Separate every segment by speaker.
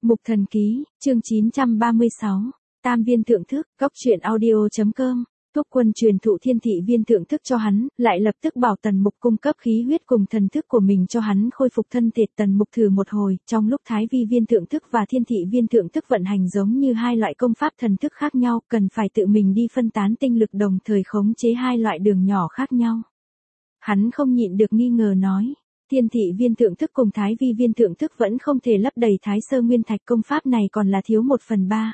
Speaker 1: Mục Thần Ký, chương 936, Tam Viên Thượng Thức, góc truyện audio.com. Thúc Quân truyền thụ Thiên Thị Viên Thượng Thức cho hắn, lại lập tức bảo Tần Mục cung cấp khí huyết cùng thần thức của mình cho hắn khôi phục thân thể. Tần Mục thử một hồi, trong lúc Thái Vi Viên Thượng Thức và Thiên Thị Viên Thượng Thức vận hành giống như hai loại công pháp thần thức khác nhau, cần phải tự mình đi phân tán tinh lực đồng thời khống chế hai loại đường nhỏ khác nhau. Hắn không nhịn được nghi ngờ nói. Thiên Thị Viên Thượng Thức cùng Thái Vi Viên Thượng Thức vẫn không thể lấp đầy Thái Sơ Nguyên Thạch, công pháp này còn là thiếu 1/3.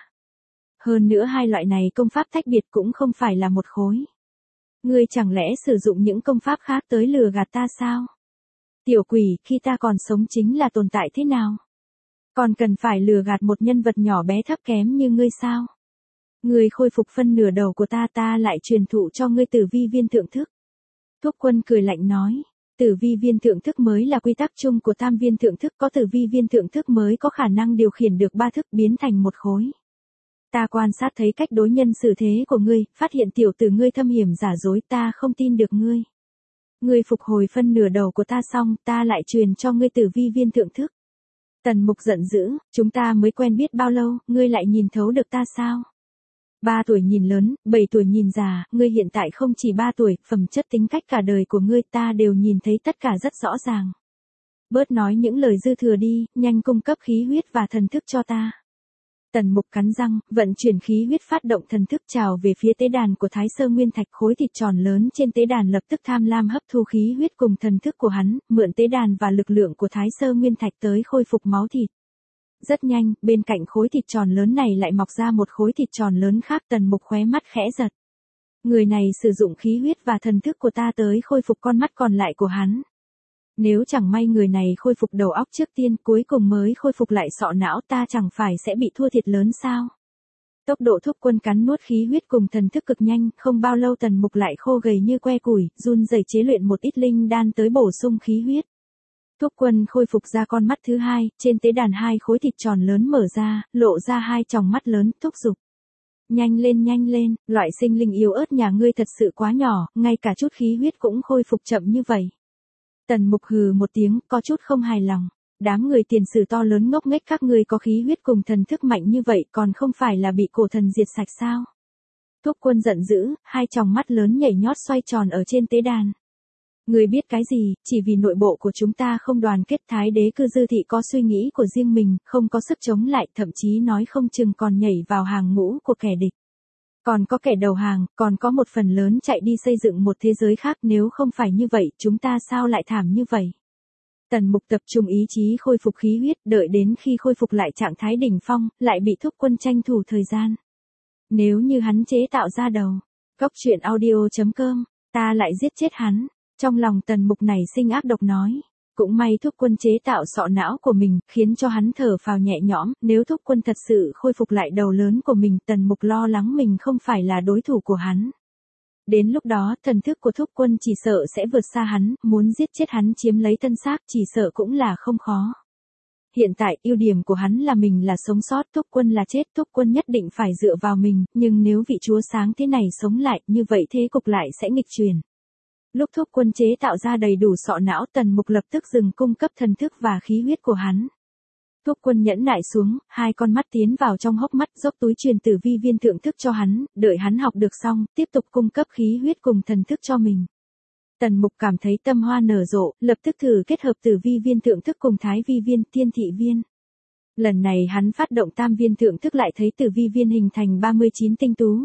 Speaker 1: Hơn nữa hai loại này công pháp tách biệt cũng không phải là một khối. Ngươi chẳng lẽ sử dụng những công pháp khác tới lừa gạt ta sao? Tiểu quỷ, khi ta còn sống chính là tồn tại thế nào? Còn cần phải lừa gạt một nhân vật nhỏ bé thấp kém như ngươi sao? Ngươi khôi phục phân nửa đầu của ta lại truyền thụ cho ngươi Tử Vi Viên Thượng Thức. Thúc Quân cười lạnh nói. Tử Vi Viên Thượng Thức mới là quy tắc chung của Tam Viên Thượng Thức, có Tử Vi Viên Thượng Thức mới có khả năng điều khiển được ba thức biến thành một khối. Ta quan sát thấy cách đối nhân xử thế của ngươi, phát hiện tiểu tử ngươi thâm hiểm giả dối, ta không tin được ngươi. Ngươi phục hồi phân nửa đầu của ta xong, ta lại truyền cho ngươi Tử Vi Viên Thượng Thức. Tần Mục giận dữ, chúng ta mới quen biết bao lâu, ngươi lại nhìn thấu được ta sao? 3 tuổi nhìn lớn, 7 tuổi nhìn già, ngươi hiện tại không chỉ 3 tuổi, phẩm chất tính cách cả đời của ngươi ta đều nhìn thấy tất cả rất rõ ràng. Bớt nói những lời dư thừa đi, nhanh cung cấp khí huyết và thần thức cho ta. Tần Mục cắn răng, vận chuyển khí huyết phát động thần thức trào về phía tế đàn của Thái Sơ Nguyên Thạch. Khối thịt tròn lớn trên tế đàn lập tức tham lam hấp thu khí huyết cùng thần thức của hắn, mượn tế đàn và lực lượng của Thái Sơ Nguyên Thạch tới khôi phục máu thịt. Rất nhanh, bên cạnh khối thịt tròn lớn này lại mọc ra một khối thịt tròn lớn khác. Tần Mục khóe mắt khẽ giật. Người này sử dụng khí huyết và thần thức của ta tới khôi phục con mắt còn lại của hắn. Nếu chẳng may người này khôi phục đầu óc trước tiên, cuối cùng mới khôi phục lại sọ não, ta chẳng phải sẽ bị thua thiệt lớn sao? Tốc độ Thúc Quân cắn nuốt khí huyết cùng thần thức cực nhanh, không bao lâu Tần Mục lại khô gầy như que củi, run rẩy chế luyện một ít linh đan tới bổ sung khí huyết. Thúc Quân khôi phục ra con mắt thứ hai, trên tế đàn hai khối thịt tròn lớn mở ra, lộ ra hai tròng mắt lớn, thúc giục. Nhanh lên, loại sinh linh yếu ớt nhà ngươi thật sự quá nhỏ, ngay cả chút khí huyết cũng khôi phục chậm như vậy. Tần Mục hừ một tiếng, có chút không hài lòng. Đám người tiền sử to lớn ngốc nghếch các ngươi có khí huyết cùng thần thức mạnh như vậy còn không phải là bị cổ thần diệt sạch sao? Thúc Quân giận dữ, hai tròng mắt lớn nhảy nhót xoay tròn ở trên tế đàn. Ngươi biết cái gì, chỉ vì nội bộ của chúng ta không đoàn kết, Thái Đế Cư Dư Thị có suy nghĩ của riêng mình, không có sức chống lại, thậm chí nói không chừng còn nhảy vào hàng ngũ của kẻ địch. Còn có kẻ đầu hàng, còn có một phần lớn chạy đi xây dựng một thế giới khác, nếu không phải như vậy, chúng ta sao lại thảm như vậy? Tần Mục tập trung ý chí khôi phục khí huyết, đợi đến khi khôi phục lại trạng thái đỉnh phong, lại bị Thúc Quân tranh thủ thời gian. Nếu như hắn chế tạo ra đầu, góc truyện audio.com, ta lại giết chết hắn. Trong lòng Tần Mục này sinh ác độc nói. Cũng may Thúc Quân chế tạo sọ não của mình, khiến cho hắn thở phào nhẹ nhõm. Nếu Thúc Quân thật sự khôi phục lại đầu lớn của mình, Tần Mục lo lắng mình không phải là đối thủ của hắn. Đến lúc đó, thần thức của Thúc Quân chỉ sợ sẽ vượt xa hắn, muốn giết chết hắn chiếm lấy thân xác chỉ sợ cũng là không khó. Hiện tại, ưu điểm của hắn là mình là sống sót, Thúc Quân là chết, Thúc Quân nhất định phải dựa vào mình, nhưng nếu vị chúa sáng thế này sống lại, như vậy thế cục lại sẽ nghịch chuyển. Lúc Thúc Quân chế tạo ra đầy đủ sọ não, Tần Mục lập tức dừng cung cấp thần thức và khí huyết của hắn. Thúc Quân nhẫn nại xuống, hai con mắt tiến vào trong hốc mắt, dốc túi truyền Tử Vi Viên Thượng Thức cho hắn, đợi hắn học được xong, tiếp tục cung cấp khí huyết cùng thần thức cho mình. Tần Mục cảm thấy tâm hoa nở rộ, lập tức thử kết hợp Tử Vi Viên Thượng Thức cùng Thái Vi Viên, Thiên Thị Viên. Lần này hắn phát động Tam Viên Thượng Thức lại thấy Tử Vi Viên hình thành 39 tinh tú,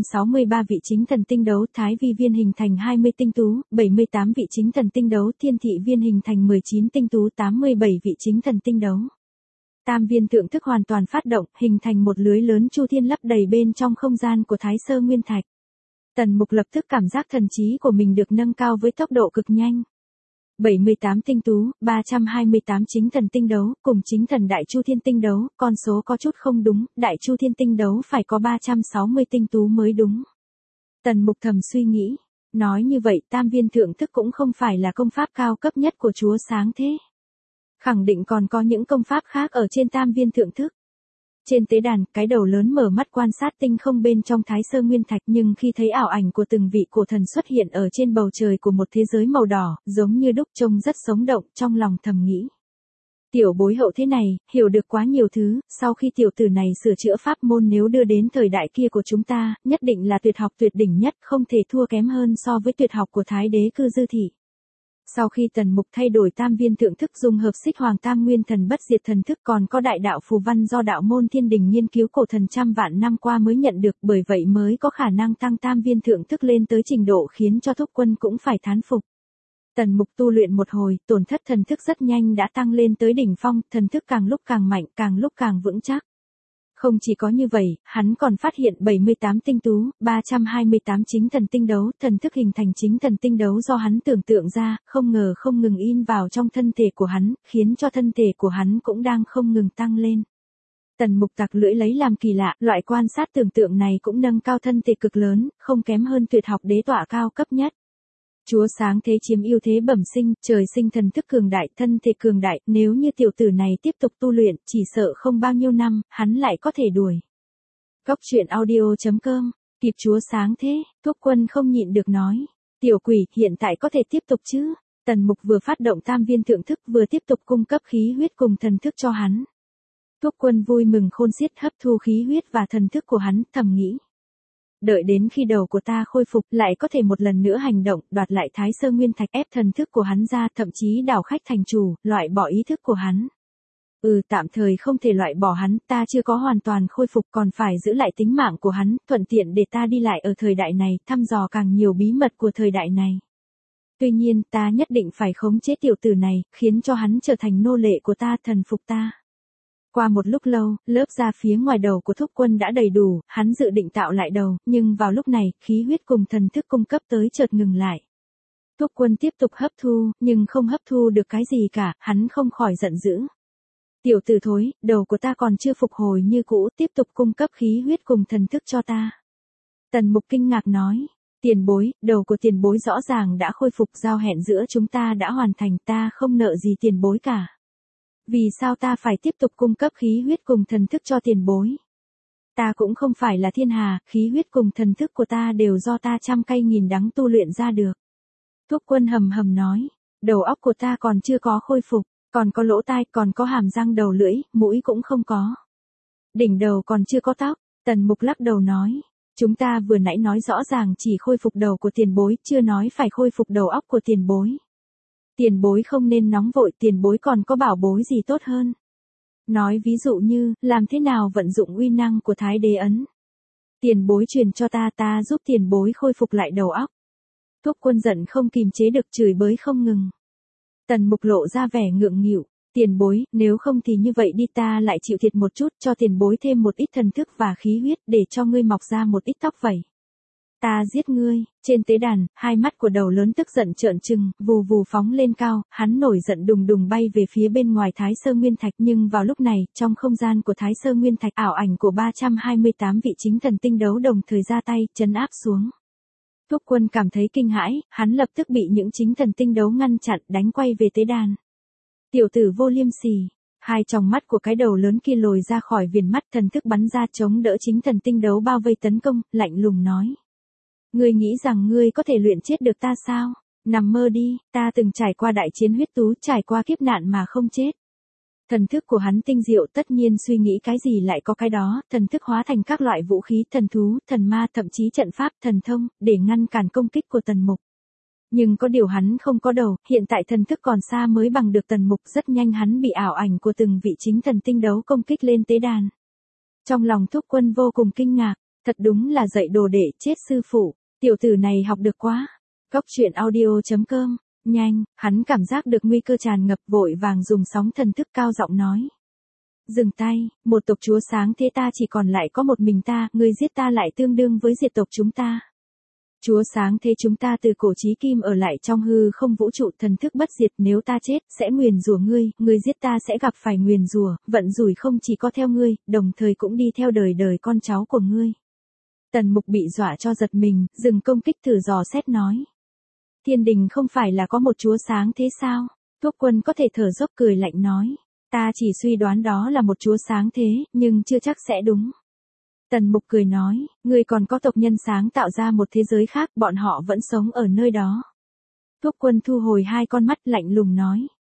Speaker 1: 163 vị chính thần tinh đấu, Thái Vi Viên hình thành 20 tinh tú, 78 vị chính thần tinh đấu, Thiên Thị Viên hình thành 19 tinh tú, 87 vị chính thần tinh đấu. Tam Viên Thượng Thức hoàn toàn phát động, hình thành một lưới lớn chu thiên lấp đầy bên trong không gian của Thái Sơ Nguyên Thạch. Tần Mục lập tức cảm giác thần trí của mình được nâng cao với tốc độ cực nhanh. 78 tinh tú, 328 chính thần tinh đấu, cùng chính thần Đại Chu Thiên tinh đấu, con số có chút không đúng, Đại Chu Thiên tinh đấu phải có 360 tinh tú mới đúng. Tần Mục thầm suy nghĩ, nói như vậy Tam Viên Thượng Thức cũng không phải là công pháp cao cấp nhất của chúa sáng thế. Khẳng định còn có những công pháp khác ở trên Tam Viên Thượng Thức. Trên tế đàn, cái đầu lớn mở mắt quan sát tinh không bên trong Thái Sơ Nguyên Thạch, nhưng khi thấy ảo ảnh của từng vị cổ thần xuất hiện ở trên bầu trời của một thế giới màu đỏ, giống như đúc trông rất sống động, trong lòng thầm nghĩ. Tiểu bối hậu thế này, hiểu được quá nhiều thứ, sau khi tiểu tử này sửa chữa pháp môn nếu đưa đến thời đại kia của chúng ta, nhất định là tuyệt học tuyệt đỉnh nhất, không thể thua kém hơn so với tuyệt học của Thái đế cư Dư Thị. Sau khi Tần Mục thay đổi tam viên thượng thức dung hợp xích hoàng tam nguyên thần bất diệt thần thức còn có đại đạo phù văn do đạo môn thiên đình nghiên cứu cổ thần trăm vạn năm qua mới nhận được, bởi vậy mới có khả năng tăng tam viên thượng thức lên tới trình độ khiến cho Thúc Quân cũng phải thán phục. Tần Mục tu luyện một hồi, tổn thất thần thức rất nhanh đã tăng lên tới đỉnh phong, thần thức càng lúc càng mạnh, càng lúc càng vững chắc. Không chỉ có như vậy, hắn còn phát hiện 78 tinh tú, 328 chính thần tinh đấu, thần thức hình thành chính thần tinh đấu do hắn tưởng tượng ra, không ngờ không ngừng in vào trong thân thể của hắn, khiến cho thân thể của hắn cũng đang không ngừng tăng lên. Tần Mục tặc lưỡi lấy làm kỳ lạ, loại quan sát tưởng tượng này cũng nâng cao thân thể cực lớn, không kém hơn tuyệt học đế tọa cao cấp nhất. Chúa sáng thế chiếm ưu thế bẩm sinh, trời sinh thần thức cường đại, thân thể cường đại, nếu như tiểu tử này tiếp tục tu luyện, chỉ sợ không bao nhiêu năm, hắn lại có thể đuổi. Góc truyện audio.com, kịp chúa sáng thế, Thúc Quân không nhịn được nói. Tiểu quỷ, hiện tại có thể tiếp tục chứ? Tần Mục vừa phát động tam viên thượng thức vừa tiếp tục cung cấp khí huyết cùng thần thức cho hắn. Thúc Quân vui mừng khôn xiết hấp thu khí huyết và thần thức của hắn, thầm nghĩ. Đợi đến khi đầu của ta khôi phục lại có thể một lần nữa hành động, đoạt lại Thái Sơ Nguyên Thạch ép thần thức của hắn ra, thậm chí đảo khách thành chủ, loại bỏ ý thức của hắn. Tạm thời không thể loại bỏ hắn, ta chưa có hoàn toàn khôi phục còn phải giữ lại tính mạng của hắn, thuận tiện để ta đi lại ở thời đại này, thăm dò càng nhiều bí mật của thời đại này. Tuy nhiên, ta nhất định phải khống chế tiểu tử này, khiến cho hắn trở thành nô lệ của ta, thần phục ta. Qua một lúc lâu, lớp da phía ngoài đầu của Thúc Quân đã đầy đủ, hắn dự định tạo lại đầu, nhưng vào lúc này, khí huyết cùng thần thức cung cấp tới chợt ngừng lại. Thúc Quân tiếp tục hấp thu, nhưng không hấp thu được cái gì cả, hắn không khỏi giận dữ. Tiểu tử thối, đầu của ta còn chưa phục hồi như cũ, tiếp tục cung cấp khí huyết cùng thần thức cho ta. Tần Mục kinh ngạc nói, tiền bối, đầu của tiền bối rõ ràng đã khôi phục, giao hẹn giữa chúng ta đã hoàn thành, ta không nợ gì tiền bối cả. Vì sao ta phải tiếp tục cung cấp khí huyết cùng thần thức cho tiền bối? Ta cũng không phải là thiên hà, khí huyết cùng thần thức của ta đều do ta trăm cay nghìn đắng tu luyện ra được. Thúc Quân hầm hầm nói, đầu óc của ta còn chưa có khôi phục, còn có lỗ tai, còn có hàm răng đầu lưỡi, mũi cũng không có. Đỉnh đầu còn chưa có tóc, Tần Mục lắc đầu nói, chúng ta vừa nãy nói rõ ràng chỉ khôi phục đầu của tiền bối, chưa nói phải khôi phục đầu óc của tiền bối. Tiền bối không nên nóng vội, tiền bối còn có bảo bối gì tốt hơn. Nói ví dụ như, làm thế nào vận dụng uy năng của Thái Đế ấn. Tiền bối truyền cho ta, ta giúp tiền bối khôi phục lại đầu óc. Thúc Quân giận không kìm chế được chửi bới không ngừng. Tần Mục lộ ra vẻ ngượng nghịu, tiền bối, nếu không thì như vậy đi, ta lại chịu thiệt một chút, cho tiền bối thêm một ít thần thức và khí huyết để cho ngươi mọc ra một ít tóc vậy. Ta giết ngươi. Trên tế đàn, hai mắt của đầu lớn tức giận trợn trừng, vù vù phóng lên cao, hắn nổi giận đùng đùng bay về phía bên ngoài Thái Sơ Nguyên Thạch, nhưng vào lúc này, trong không gian của Thái Sơ Nguyên Thạch, ảo ảnh của 328 vị chính thần tinh đấu đồng thời ra tay, trấn áp xuống. Thúc Quân cảm thấy kinh hãi, hắn lập tức bị những chính thần tinh đấu ngăn chặn, đánh quay về tế đàn. Tiểu tử vô liêm sỉ. Hai tròng mắt của cái đầu lớn kia lồi ra khỏi viền mắt, thần thức bắn ra chống đỡ chính thần tinh đấu bao vây tấn công, lạnh lùng nói. Ngươi nghĩ rằng ngươi có thể luyện chết được ta sao? Nằm mơ đi, ta từng trải qua đại chiến huyết tú, trải qua kiếp nạn mà không chết. Thần thức của hắn tinh diệu, tất nhiên suy nghĩ cái gì lại có cái đó, thần thức hóa thành các loại vũ khí, thần thú, thần ma, thậm chí trận pháp, thần thông, để ngăn cản công kích của Tần Mục. Nhưng có điều hắn không có đầu, hiện tại thần thức còn xa mới bằng được Tần Mục, rất nhanh hắn bị ảo ảnh của từng vị chính thần tinh đấu công kích lên tế đàn. Trong lòng Thúc Quân vô cùng kinh ngạc, thật đúng là dạy đồ để chết sư phụ, tiểu tử này học được quá. Góc truyện audio.com, nhanh, hắn cảm giác được nguy cơ tràn ngập, vội vàng dùng sóng thần thức cao giọng nói. Dừng tay, một tộc chúa sáng thế ta chỉ còn lại có một mình ta, ngươi giết ta lại tương đương với diệt tộc chúng ta. Chúa sáng thế chúng ta từ cổ chí kim ở lại trong hư không vũ trụ, thần thức bất diệt, nếu ta chết, sẽ nguyền rủa ngươi, ngươi giết ta sẽ gặp phải nguyền rủa, vận rủi không chỉ có theo ngươi, đồng thời cũng đi theo đời đời con cháu của ngươi. Tần Mục bị dọa cho giật mình, dừng công kích thử dò xét nói. Thiên đình không phải là có một chúa sáng thế sao? Thúc Quân có thể thở dốc cười lạnh nói. Ta chỉ suy đoán đó là một chúa sáng thế, nhưng chưa chắc sẽ đúng. Tần Mục cười nói, ngươi còn có tộc nhân sáng tạo ra một thế giới khác, bọn họ vẫn sống ở nơi đó. Thúc Quân thu hồi hai con mắt lạnh lùng nói.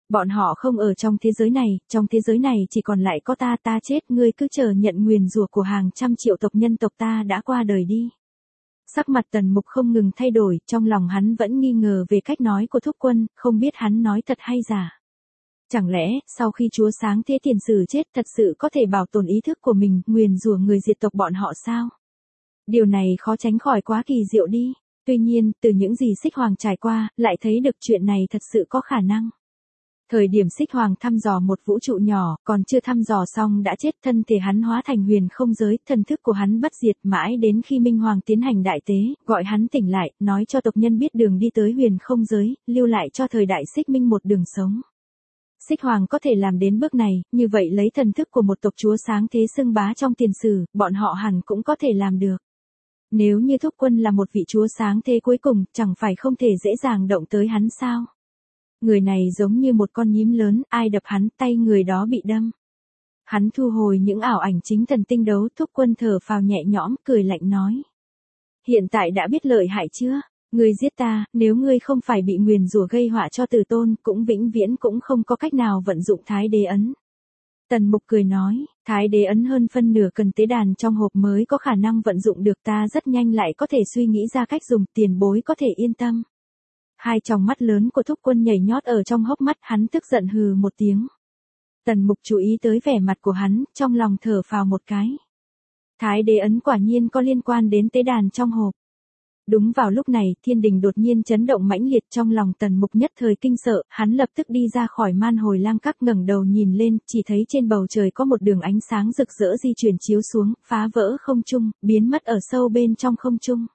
Speaker 1: Bọn họ không ở trong thế giới này chỉ còn lại có ta chết, ngươi cứ chờ nhận nguyền rủa của hàng trăm triệu tộc nhân tộc ta đã qua đời đi. Sắc mặt Tần Mục không ngừng thay đổi, trong lòng hắn vẫn nghi ngờ về cách nói của Thúc Quân, không biết hắn nói thật hay giả. Chẳng lẽ, sau khi Chúa Sáng Thế Tiền Sử chết thật sự có thể bảo tồn ý thức của mình, nguyền rủa người diệt tộc bọn họ sao? Điều này khó tránh khỏi quá kỳ diệu đi. Tuy nhiên, từ những gì Xích Hoàng trải qua, lại thấy được chuyện này thật sự có khả năng. Thời điểm Xích Hoàng thăm dò một vũ trụ nhỏ, còn chưa thăm dò xong đã chết, thân thể hắn hóa thành huyền không giới, thần thức của hắn bất diệt mãi đến khi Minh Hoàng tiến hành đại tế, gọi hắn tỉnh lại, nói cho tộc nhân biết đường đi tới huyền không giới, lưu lại cho thời đại Xích Minh một đường sống. Xích Hoàng có thể làm đến bước này, như vậy lấy thần thức của một tộc chúa sáng thế xưng bá trong tiền sử, bọn họ hẳn cũng có thể làm được. Nếu như Thúc Quân là một vị chúa sáng thế cuối cùng, chẳng phải không thể dễ dàng động tới hắn sao? Người này giống như một con nhím lớn, ai đập hắn, tay người đó bị đâm. Hắn thu hồi những ảo ảnh chính thần tinh đấu, Thúc Quân thở phào nhẹ nhõm, cười lạnh nói. Hiện tại đã biết lợi hại chưa? Ngươi giết ta, nếu ngươi không phải bị nguyền rủa gây họa cho Từ Tôn, cũng vĩnh viễn cũng không có cách nào vận dụng Thái Đế ấn. Tần Mục cười nói, Thái Đế ấn hơn phân nửa cần tế đàn trong hộp mới có khả năng vận dụng được, ta rất nhanh lại có thể suy nghĩ ra cách dùng, tiền bối có thể yên tâm. Hai tròng mắt lớn của Thúc Quân nhảy nhót ở trong hốc mắt, hắn tức giận hừ một tiếng. Tần Mục chú ý tới vẻ mặt của hắn, trong lòng thở phào một cái. Thái Đế ấn quả nhiên có liên quan đến tế đàn trong hộp. Đúng vào lúc này, thiên đình đột nhiên chấn động mãnh liệt, trong lòng Tần Mục nhất thời kinh sợ, hắn lập tức đi ra khỏi man hồi lam các, ngẩng đầu nhìn lên, chỉ thấy trên bầu trời có một đường ánh sáng rực rỡ di chuyển chiếu xuống, phá vỡ không trung, biến mất ở sâu bên trong không trung.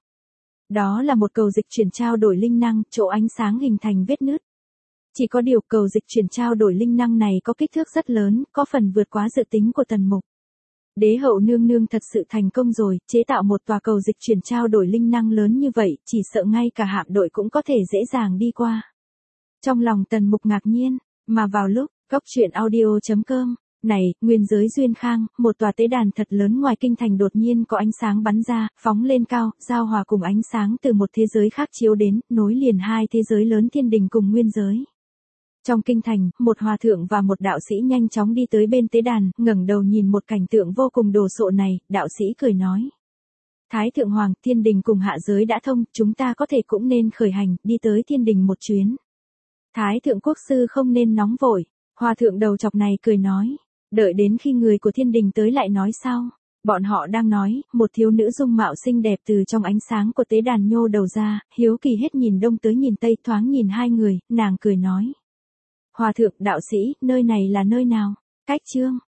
Speaker 1: Đó là một cầu dịch chuyển trao đổi linh năng, chỗ ánh sáng hình thành vết nứt. Chỉ có điều cầu dịch chuyển trao đổi linh năng này có kích thước rất lớn, có phần vượt quá dự tính của Tần Mục. Đế hậu nương nương thật sự thành công rồi, chế tạo một tòa cầu dịch chuyển trao đổi linh năng lớn như vậy, chỉ sợ ngay cả hạm đội cũng có thể dễ dàng đi qua. Trong lòng Tần Mục ngạc nhiên, mà vào lúc, goctruyện.audio.com, này, nguyên giới Duyên Khang, một tòa tế đàn thật lớn ngoài kinh thành đột nhiên có ánh sáng bắn ra, phóng lên cao, giao hòa cùng ánh sáng từ một thế giới khác chiếu đến, nối liền hai thế giới lớn thiên đình cùng nguyên giới. Trong kinh thành, một hòa thượng và một đạo sĩ nhanh chóng đi tới bên tế đàn, ngẩng đầu nhìn một cảnh tượng vô cùng đồ sộ này, đạo sĩ cười nói. Thái thượng hoàng, thiên đình cùng hạ giới đã thông, chúng ta có thể cũng nên khởi hành, đi tới thiên đình một chuyến. Thái thượng quốc sư không nên nóng vội, hòa thượng đầu chọc này cười nói. Đợi đến khi người của thiên đình tới lại nói sau. Bọn họ đang nói, một thiếu nữ dung mạo xinh đẹp từ trong ánh sáng của tế đàn nhô đầu ra, hiếu kỳ hết nhìn đông tới nhìn tây, thoáng nhìn hai người, nàng cười nói. Hòa thượng, đạo sĩ, nơi này là nơi nào? Cách chương